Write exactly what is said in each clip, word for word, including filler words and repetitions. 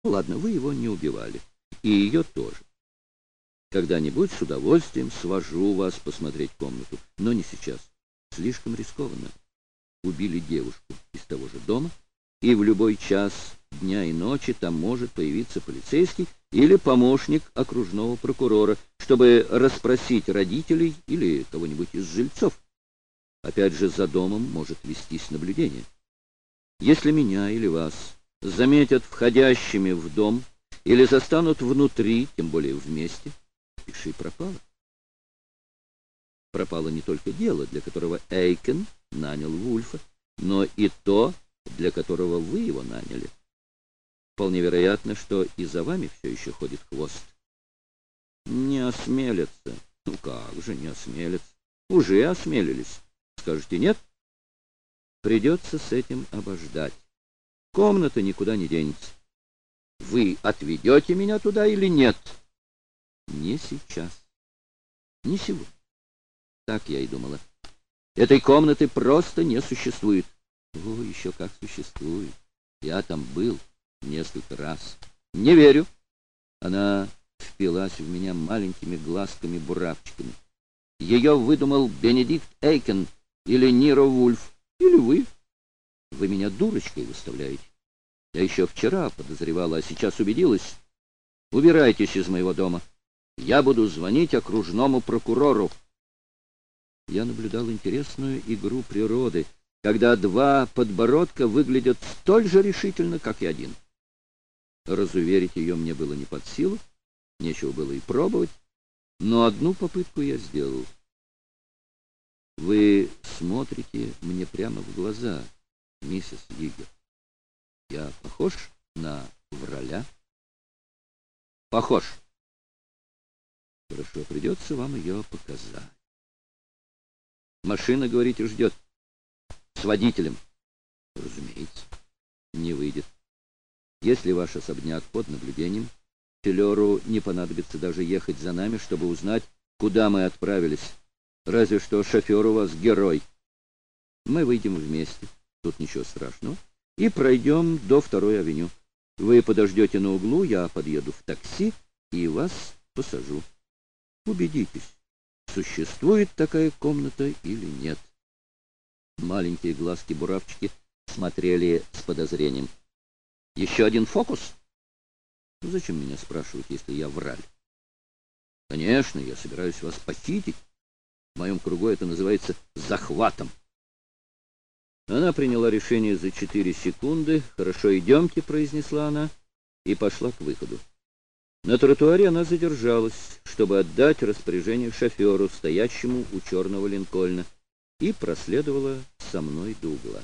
Ну, ладно, вы его не убивали. И ее тоже. Когда-нибудь с удовольствием свожу вас посмотреть комнату. Но не сейчас. Слишком рискованно. Убили девушку из того же дома, и в любой час дня и ночи там может появиться полицейский или помощник окружного прокурора, чтобы расспросить родителей или кого-нибудь из жильцов. Опять же, за домом может вестись наблюдение. Если меня или вас заметят входящими в дом или застанут внутри, тем более вместе, пиши пропало. Пропало не только дело, для которого Эйкен нанял Вульфа, но и то, для которого вы его наняли. Вполне вероятно, что и за вами все еще ходит хвост. Не осмелятся. Ну как же не осмелятся? Уже осмелились. Скажете нет? Придется с этим обождать. Комната никуда не денется. Вы отведете меня туда или нет? Не сейчас. Не сегодня. Так я и думала. Этой комнаты просто не существует. О, еще как существует. Я там был несколько раз. Не верю. Она впилась в меня маленькими глазками-буравчиками. Ее выдумал Бенедикт Эйкен или Ниро Вульф, или вы. Вы меня дурочкой выставляете. Я еще вчера подозревала, а сейчас убедилась. Убирайтесь из моего дома. Я буду звонить окружному прокурору. Я наблюдал интересную игру природы, когда два подбородка выглядят столь же решительно, как и один. Разуверить ее мне было не под силу, нечего было и пробовать, но одну попытку я сделал. Вы смотрите мне прямо в глаза, миссис Йигер. Я похож на враля? Похож. Хорошо, придется вам ее показать. Машина, говорите, ждет. С водителем. Разумеется. Не выйдет. Если ваш особняк под наблюдением, Филеру не понадобится даже ехать за нами, чтобы узнать, куда мы отправились. Разве что шофер у вас герой. Мы выйдем вместе. Тут ничего страшного. И пройдем до второй авеню. Вы подождете на углу, я подъеду в такси и вас посажу. Убедитесь, существует такая комната или нет. Маленькие глазки-буравчики смотрели с подозрением. Еще один фокус? Ну, зачем меня спрашивать, если я враль? Конечно, я собираюсь вас похитить. В моем кругу это называется захватом. Она приняла решение за четыре секунды. «Хорошо, идемте», — произнесла она, и пошла к выходу. На тротуаре она задержалась, чтобы отдать распоряжение шоферу, стоящему у черного Линкольна, и проследовала со мной до угла.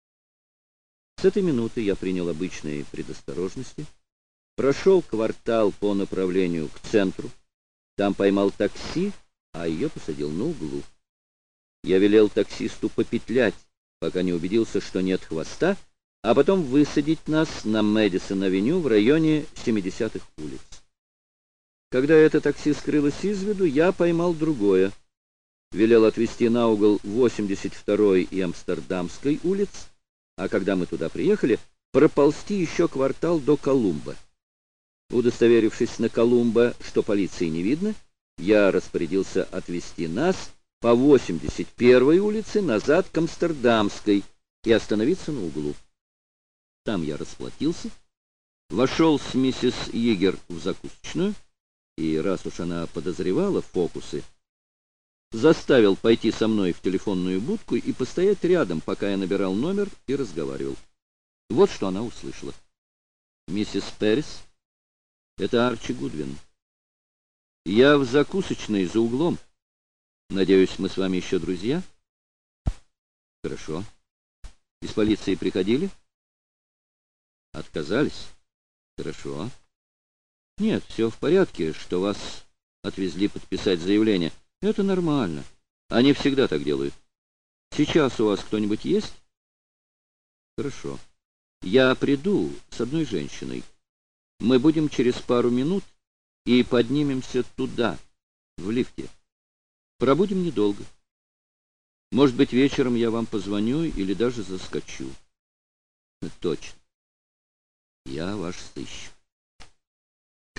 С этой минуты я принял обычные предосторожности, прошел квартал по направлению к центру, там поймал такси, а ее посадил на углу. Я велел таксисту попетлять, пока не убедился, что нет хвоста, а потом высадить нас на Мэдисон-авеню в районе семидесятых улиц. Когда это такси скрылось из виду, я поймал другое. Велел отвезти на угол восемьдесят второй и Амстердамской улиц, а когда мы туда приехали, проползти еще квартал до Колумба. Удостоверившись на Колумба, что полиции не видно, я распорядился отвезти нас по восемьдесят первой улице назад к Амстердамской и остановиться на углу. Там я расплатился, вошел с миссис Йигер в закусочную, и раз уж она подозревала фокусы, заставил пойти со мной в телефонную будку и постоять рядом, пока я набирал номер и разговаривал. Вот что она услышала. «Миссис Перрис, это Арчи Гудвин. Я в закусочной за углом. Надеюсь, мы с вами еще друзья?» «Хорошо. Из полиции приходили?» «Отказались?» «Хорошо. Нет, все в порядке, что вас отвезли подписать заявление. Это нормально. Они всегда так делают. Сейчас у вас кто-нибудь есть?» «Хорошо. Я приду с одной женщиной. Мы будем через пару минут и поднимемся туда, в лифте. Пробудем недолго. Может быть, вечером я вам позвоню или даже заскочу». «Точно. Я ваш сыщик».